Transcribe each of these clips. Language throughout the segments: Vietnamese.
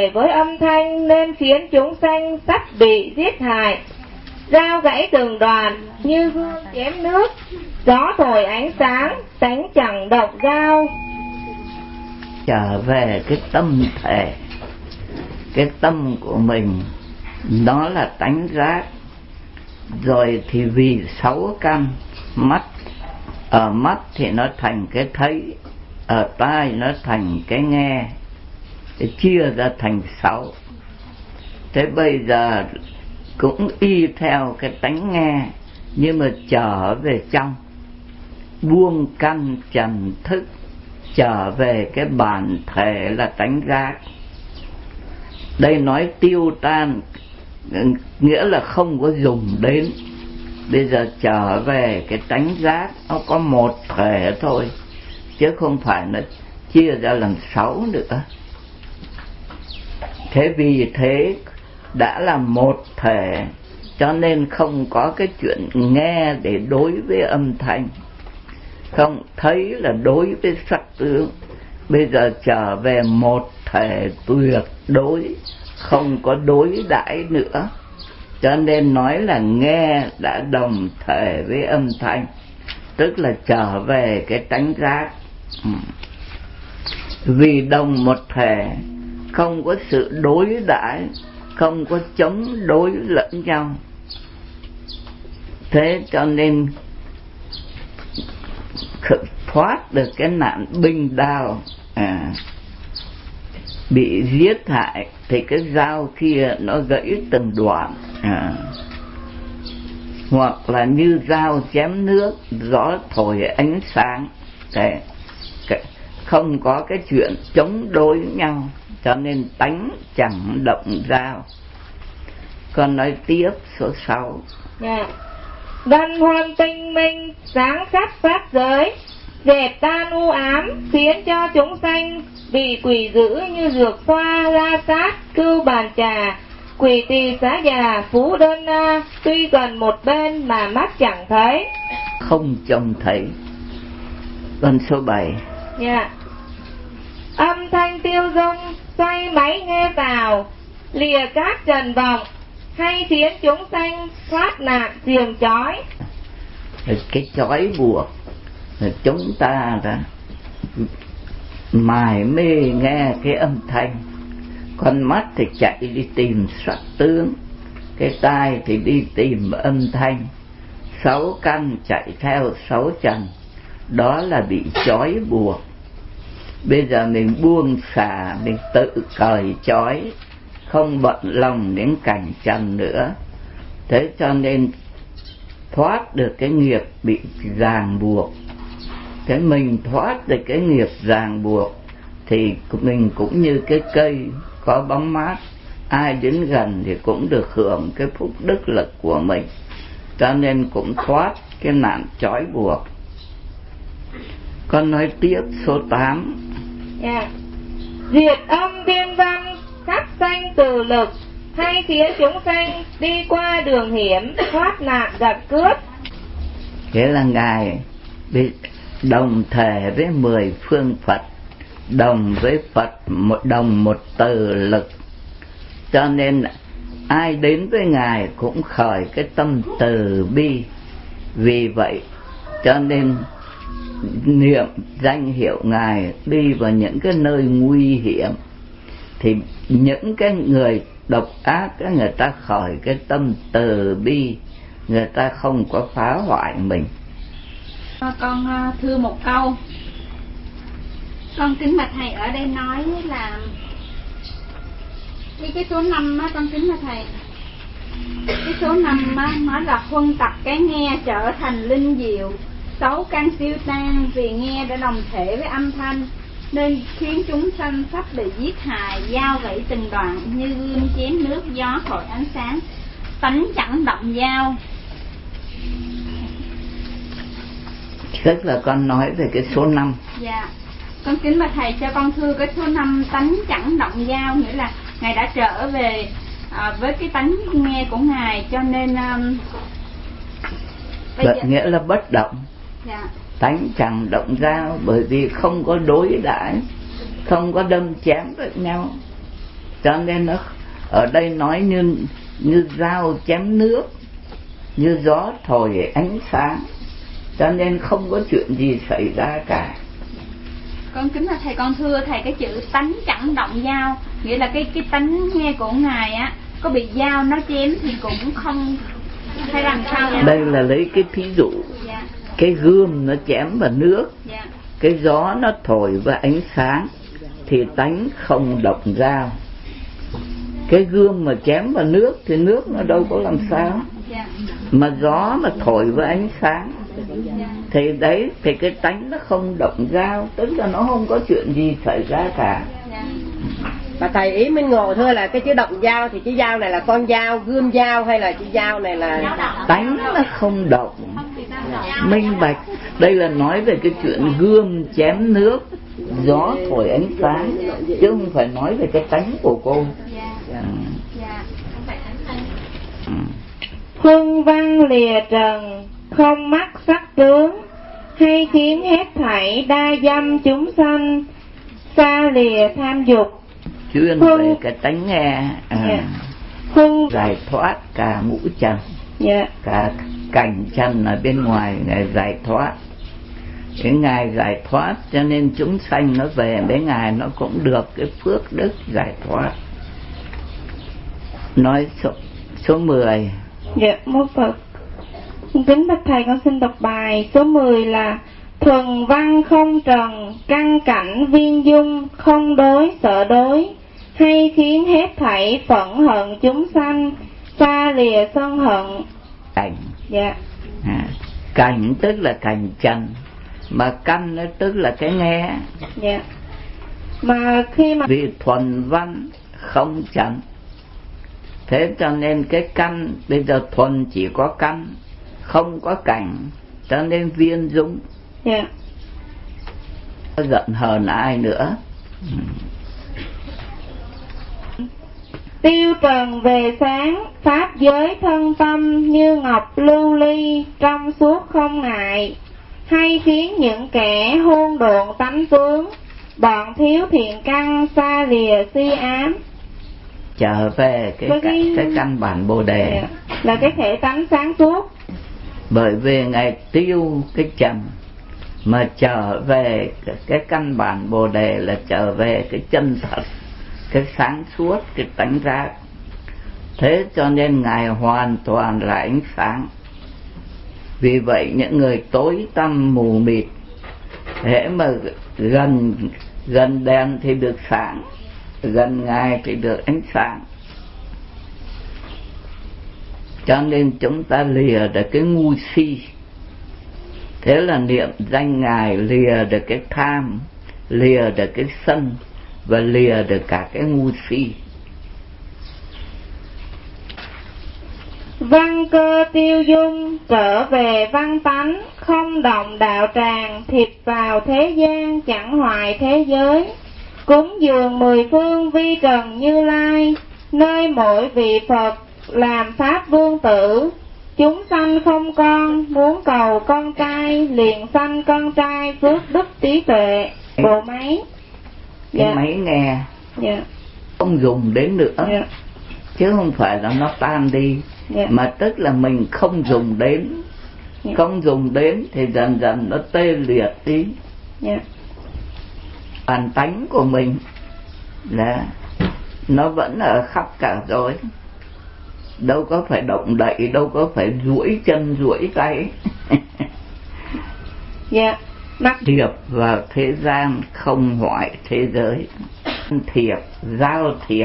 với âm thanh nên khiến chúng sanh sắp bị giết hại. Dao gãy từng đoạn như gươm chém nước, gió thổi ánh sáng, tánh chẳng động dao. Trở về cái tâm thể, cái tâm của mình nó là tánh giác. Rồi thì vì 6 căn mắt, ở mắt thì nó thành cái thấy, ở tai nó thành cái nghe, để chia ra thành 6. Thế bây giờ cũng y theo cái tánh nghe, nhưng mà trở về trong, buông căn trần thức, trở về cái bản thể là tánh giác. Đây nói tiêu tan, nghĩa là không có dùng đến. Bây giờ trở về cái tánh giác, nó có một thể thôi, chứ không phải nó chia ra làm 6 nữa. Thế vì thế đã là một thể, cho nên không có cái chuyện nghe để đối với âm thanh, không thấy là đối với sắc tướng. Bây giờ trở về một thể tuyệt đối, không có đối đãi nữa, cho nên nói là nghe đã đồng thể với âm thanh, tức là trở về cái tánh giác. Vì đồng một thể, không có sự đối đãi, không có chống đối lẫn nhau. Thế cho nên thoát được cái nạn binh đao, bị giết hại thì cái dao kia nó gãy từng đoạn, hoặc là như dao chém nước, gió thổi ánh sáng, không có cái chuyện chống đối nhau, cho nên tánh chẳng động dao. Con nói tiếp số 6. Đăng hoan tinh minh, sáng sắc pháp giới, dẹp tan u ám, khiến cho chúng sanh bị quỷ dữ như dược xoa, la sát, cưu bàn trà, quỷ tỳ xá già, phú đơn na, tuy gần một bên mà mắt chẳng thấy. Không trông thấy. Con số 7. Âm thanh tiêu dung, xoay máy nghe vào, lìa cát trần vọng, hay khiến chúng sanh thoát nạn xiềng chói. Cái chói buộc chúng ta đã mải mê nghe cái âm thanh. Con mắt thì chạy đi tìm sắc tướng, cái tai thì đi tìm âm thanh, 6 căn chạy theo 6 trần, đó là bị chói buộc. Bây giờ mình buông xả, mình tự cởi chói, không bận lòng đến cảnh trần nữa. Thế cho nên thoát được cái nghiệp bị ràng buộc. Cái mình thoát được cái nghiệp ràng buộc thì mình cũng như cái cây có bóng mát, ai đến gần thì cũng được hưởng cái phúc đức lực của mình, cho nên cũng thoát cái nạn trói buộc. Con nói tiếp số 8. Diệt âm viên văn, khắc sanh từ lực, hay khiến chúng sanh đi qua đường hiểm, thoát nạn gặp cướp. Thế là Ngài đồng thể với 10 phương Phật, đồng với Phật đồng một từ lực, cho nên ai đến với Ngài cũng khởi cái tâm từ bi. Vì vậy cho nên niệm danh hiệu Ngài đi vào những cái nơi nguy hiểm, thì những cái người độc ác người ta khởi cái tâm từ bi, người ta không có phá hoại mình. Con thưa một câu. Con kính bạch thầy, ở đây nói là cái số 5 á, con kính bạch thầy, cái số 5 á nói là huân tập cái nghe trở thành linh diệu, 6 căn siêu tan, vì nghe đã đồng thể với âm thanh nên khiến chúng sanh sắp bị giết hại, dao gãy từng đoạn như gươm chém nước, gió thổi ánh sáng, tánh chẳng động dao. Tức là con nói về cái số 5. Dạ. Con kính bạch thầy cho con thưa cái số 5 tánh chẳng động dao, nghĩa là Ngài đã trở về với cái tánh nghe của Ngài, cho nên nghĩa là bất động. Dạ. Tánh chẳng động dao, bởi vì không có đối đãi, không có đâm chém với nhau. Cho nên nó ở đây nói như dao chém nước, như gió thổi ánh sáng, cho nên không có chuyện gì xảy ra cả. Con kính là thầy, con thưa thầy, cái chữ tánh chẳng động dao nghĩa là cái tánh nghe của ngài á, có bị dao nó chém thì cũng không hay làm sao vậy? Đây là lấy cái thí dụ. Dạ. Cái gươm nó chém vào nước, Dạ. cái gió nó thổi vào ánh sáng thì tánh không động dao. Cái gươm mà chém vào nước thì nước nó đâu có làm sao. Dạ. Mà gió mà thổi vào ánh sáng Dạ. thì đấy, thì cái tánh nó không động dao, tức là nó không có chuyện gì xảy ra cả. Dạ. Và thầy ý Minh Ngộ thưa là cái chữ động dao thì chữ dao này là con dao, gươm dao, hay là chữ dao này là Tánh nó không động, minh bạch. Đây là nói về cái chuyện gươm chém nước, gió thổi ánh sáng, chứ không phải nói về cái tánh của cô. Huân văn lìa trần, không mắc sắc tướng, hay khiến hết thảy đa dâm chúng sanh, xa lìa tham dục. Chuyên về cái tánh nghe, giải thoát cả ngũ trần, cả cảnh trần ở bên ngoài Ngài giải thoát. Cái Ngài giải thoát cho nên chúng sanh nó về với Ngài nó cũng được cái phước đức giải thoát. Nói số 10. Dạ, mô Phật. Kính bạch thầy, con xin đọc bài số 10 là: thuần văn không trần, căn cảnh viên dung, không đối sợ đối, hay khiến hết thảy phẫn hận chúng sanh, xa lìa sân hận. Cảnh. Dạ. Cảnh tức là cảnh trần, mà căn nó tức là cái nghe. Dạ. Mà khi mà vì thuần văn không trần, thế cho nên cái căn bây giờ thuần chỉ có căn, không có cảnh, cho nên viên dung. Dạ. Giận hờn ai nữa. Tiêu trần về sáng, pháp giới thân tâm, như ngọc lưu ly, trong suốt không ngại, hay khiến những kẻ hôn độn tánh tướng, bọn thiếu thiện căn, xa lìa si ám. Trở về cái căn bản Bồ Đề, là cái thể tánh sáng suốt. Bởi vì Ngài tiêu cái trần mà trở về cái căn bản Bồ Đề, là trở về cái chân thật, cái sáng suốt, cái tánh giác. Thế cho nên Ngài hoàn toàn là ánh sáng. Vì vậy những người tối tăm mù mịt, hễ mà gần đèn thì được sáng, gần Ngài thì được ánh sáng. Cho nên chúng ta lìa được cái ngu si. Thế là niệm danh Ngài lìa được cái tham, lìa được cái sân, và lìa được cả cái ngu si. Văn cơ tiêu dung, trở về văn tánh, không động đạo tràng, thịt vào thế gian, chẳng hoại thế giới. Cúng dường 10 phương vi trần Như Lai, nơi mỗi vị Phật làm pháp vương tử. Chúng sanh không con, muốn cầu con trai, liền sanh con trai, phước đức trí tuệ. Bộ máy. Cái máy nghe không dùng đến nữa, chứ không phải là nó tan đi, mà tức là mình không dùng đến. Không dùng đến thì dần dần nó tê liệt đi. Bản tánh của mình là nó vẫn ở khắp cả rồi, đâu có phải động đậy, đâu có phải duỗi chân duỗi tay. Thiệp vào thế gian, không hoại thế giới. Thiệp, giao thiệp.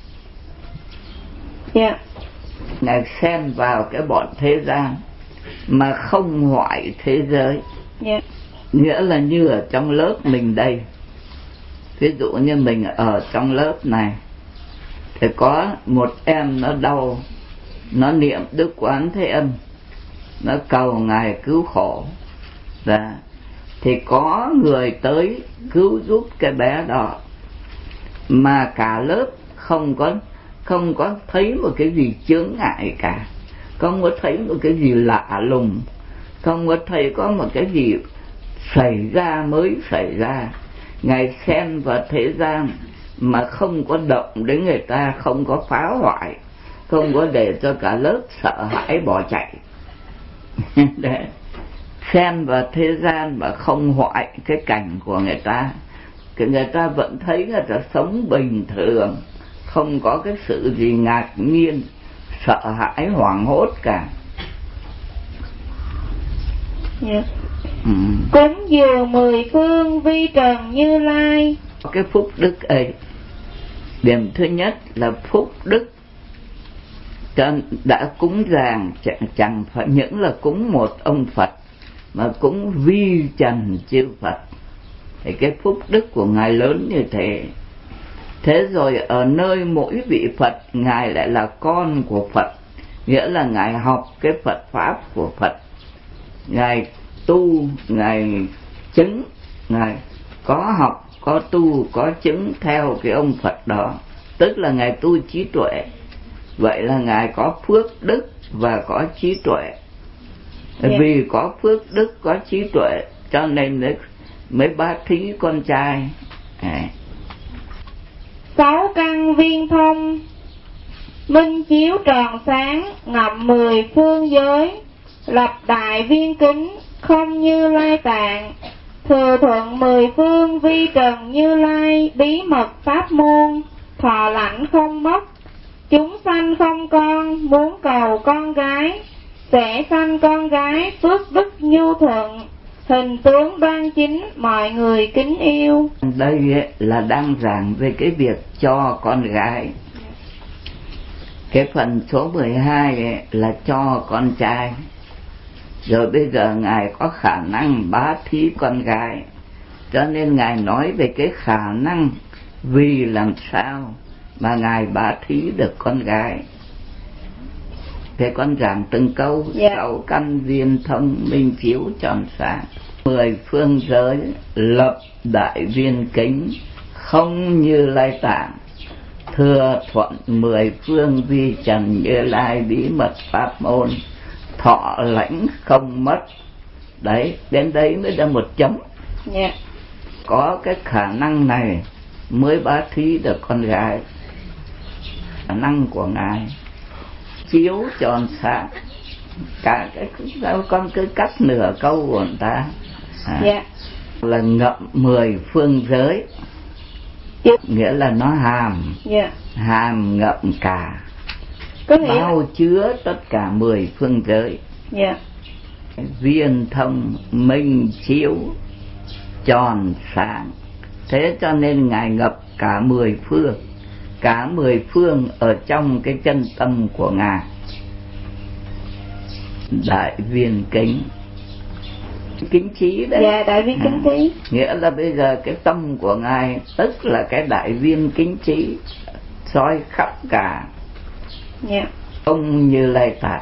Ngài xen vào cái bọn thế gian mà không hoại thế giới. Nghĩa là như ở trong lớp mình đây, ví dụ như mình ở trong lớp này, thì có một em nó đau, nó niệm Đức Quán Thế Âm, nó cầu Ngài cứu khổ, thì có người tới cứu giúp cái bé đó, mà cả lớp không có thấy một cái gì chướng ngại cả, không có thấy một cái gì lạ lùng, không có thấy có một cái gì xảy ra mới xảy ra. Ngài xen vào thế gian mà không có động đến người ta, không có phá hoại, không có để cho cả lớp sợ hãi bỏ chạy. Để xen vào thế gian mà không hoại cái cảnh của người ta, người ta vẫn thấy người ta sống bình thường, không có cái sự gì ngạc nhiên, sợ hãi, hoảng hốt cả. Yeah. Cúng dường 10 phương vi trần Như Lai. Cái phúc đức ấy, điểm thứ nhất là phúc đức đã cúng dường, chẳng phải những là cúng một ông Phật, mà cúng vi trần chư Phật, thì cái phúc đức của Ngài lớn như thế. Thế rồi ở nơi mỗi vị Phật, Ngài lại là con của Phật, nghĩa là Ngài học cái Phật Pháp của Phật, Ngài tu, Ngài chứng, Ngài có học, có tu, có chứng theo cái ông Phật đó, tức là Ngài tu trí tuệ. Vậy là Ngài có phước đức và có trí tuệ. Vì có phước đức, có trí tuệ, cho nên mới bá thí con trai. 6 căn viên thông, minh chiếu tròn sáng, ngậm 10 phương giới, lập đại viên kính, không Như Lai tạng, thừa thuận 10 phương vi trần Như Lai, bí mật pháp môn, thọ lãnh không mất. Chúng sanh không con, muốn cầu con gái, sẽ sanh con gái, phước đức nhu thuận, hình tướng đoan chính, mọi người kính yêu. Đây là đang giảng về cái việc cho con gái. Cái phần số 12 là cho con trai. Rồi bây giờ Ngài có khả năng bá thí con gái, cho nên Ngài nói về cái khả năng vì làm sao mà Ngài bá thí được con gái. Thế con giảng từng câu. 6 căn viên thông, minh chiếu tròn sáng, 10 phương giới, lập đại viên kính, không Như Lai tạng, thừa thuận 10 phương vi trần Như Lai, bí mật pháp môn, thọ lãnh không mất. Đấy, đến đấy mới ra một chấm. Có cái khả năng này mới bá thí được con gái. Khả năng của Ngài chiếu tròn sáng. Cả cái con cứ cắt nửa câu của người ta. Là ngậm 10 phương giới, nghĩa là nó hàm ngậm cả, bao chứa tất cả 10 phương giới. Viên thông, minh chiếu tròn sáng. Thế cho nên Ngài ngập cả 10 phương, cả 10 phương ở trong cái chân tâm của Ngài. Đại viên kính, kính trí đấy. Đại viên kính trí, nghĩa là bây giờ cái tâm của Ngài tức là cái đại viên kính trí, soi khắp cả. Không Như Lai tạng.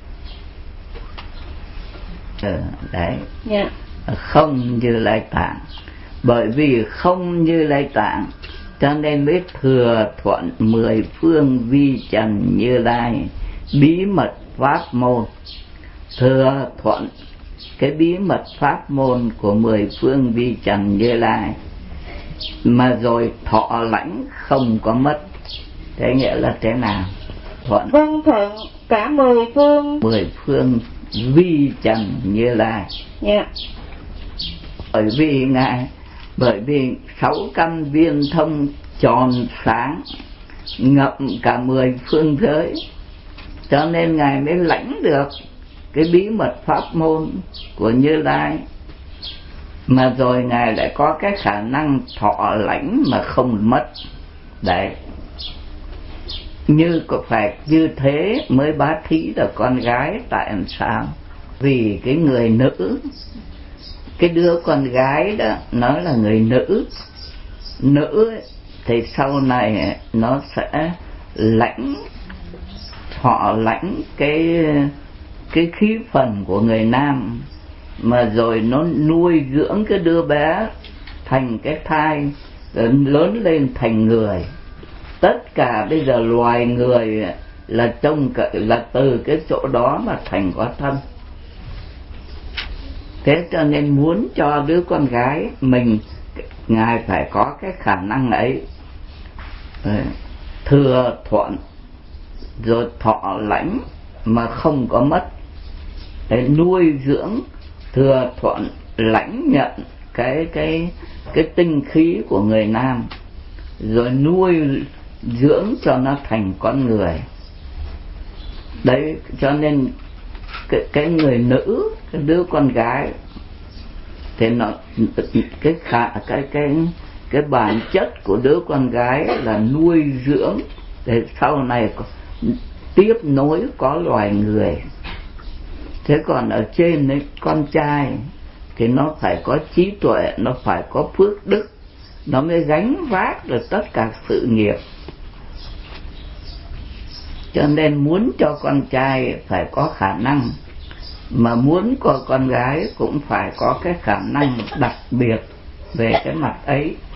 Đấy. Không Như Lai tạng. Bởi vì không Như Lai tạng cho nên mới thừa thuận 10 phương vi trần Như Lai, bí mật pháp môn. Thừa thuận cái bí mật pháp môn của 10 phương vi trần Như Lai, mà rồi thọ lãnh không có mất. Thế nghĩa là thế nào? Thuận. Vâng, thuận cả 10 phương. 10 phương vi trần Như Lai. Bởi vì 6 căn viên thông tròn sáng, ngậm cả 10 phương giới, cho nên Ngài mới lãnh được cái bí mật pháp môn của Như Lai, mà rồi Ngài lại có cái khả năng thọ lãnh mà không mất. Đấy, như có phải như thế mới bá thí được con gái. Tại làm sao? Vì cái người nữ, cái đứa con gái đó nó là người nữ. Nữ ấy, thì sau này nó sẽ thọ lãnh cái khí phần của người nam, mà rồi nó nuôi dưỡng cái đứa bé thành cái thai, rồi lớn lên thành người. Tất cả bây giờ loài người là là từ cái chỗ đó mà thành có thân. Thế cho nên muốn cho đứa con gái mình, Ngài phải có cái khả năng ấy. thừa thuận rồi thọ lãnh mà không có mất. Để nuôi dưỡng thừa thuận lãnh nhận cái tinh khí của người nam, rồi nuôi dưỡng cho nó thành con người. Đấy, cho nên cái người nữ, cái đứa con gái thì nó cái bản chất của đứa con gái là nuôi dưỡng để sau này tiếp nối có loài người. Thế còn ở trên ấy, con trai thì nó phải có trí tuệ, nó phải có phước đức, nó mới gánh vác được tất cả sự nghiệp. Cho nên muốn cho con trai phải có khả năng, mà muốn có con gái cũng phải có cái khả năng đặc biệt về cái mặt ấy.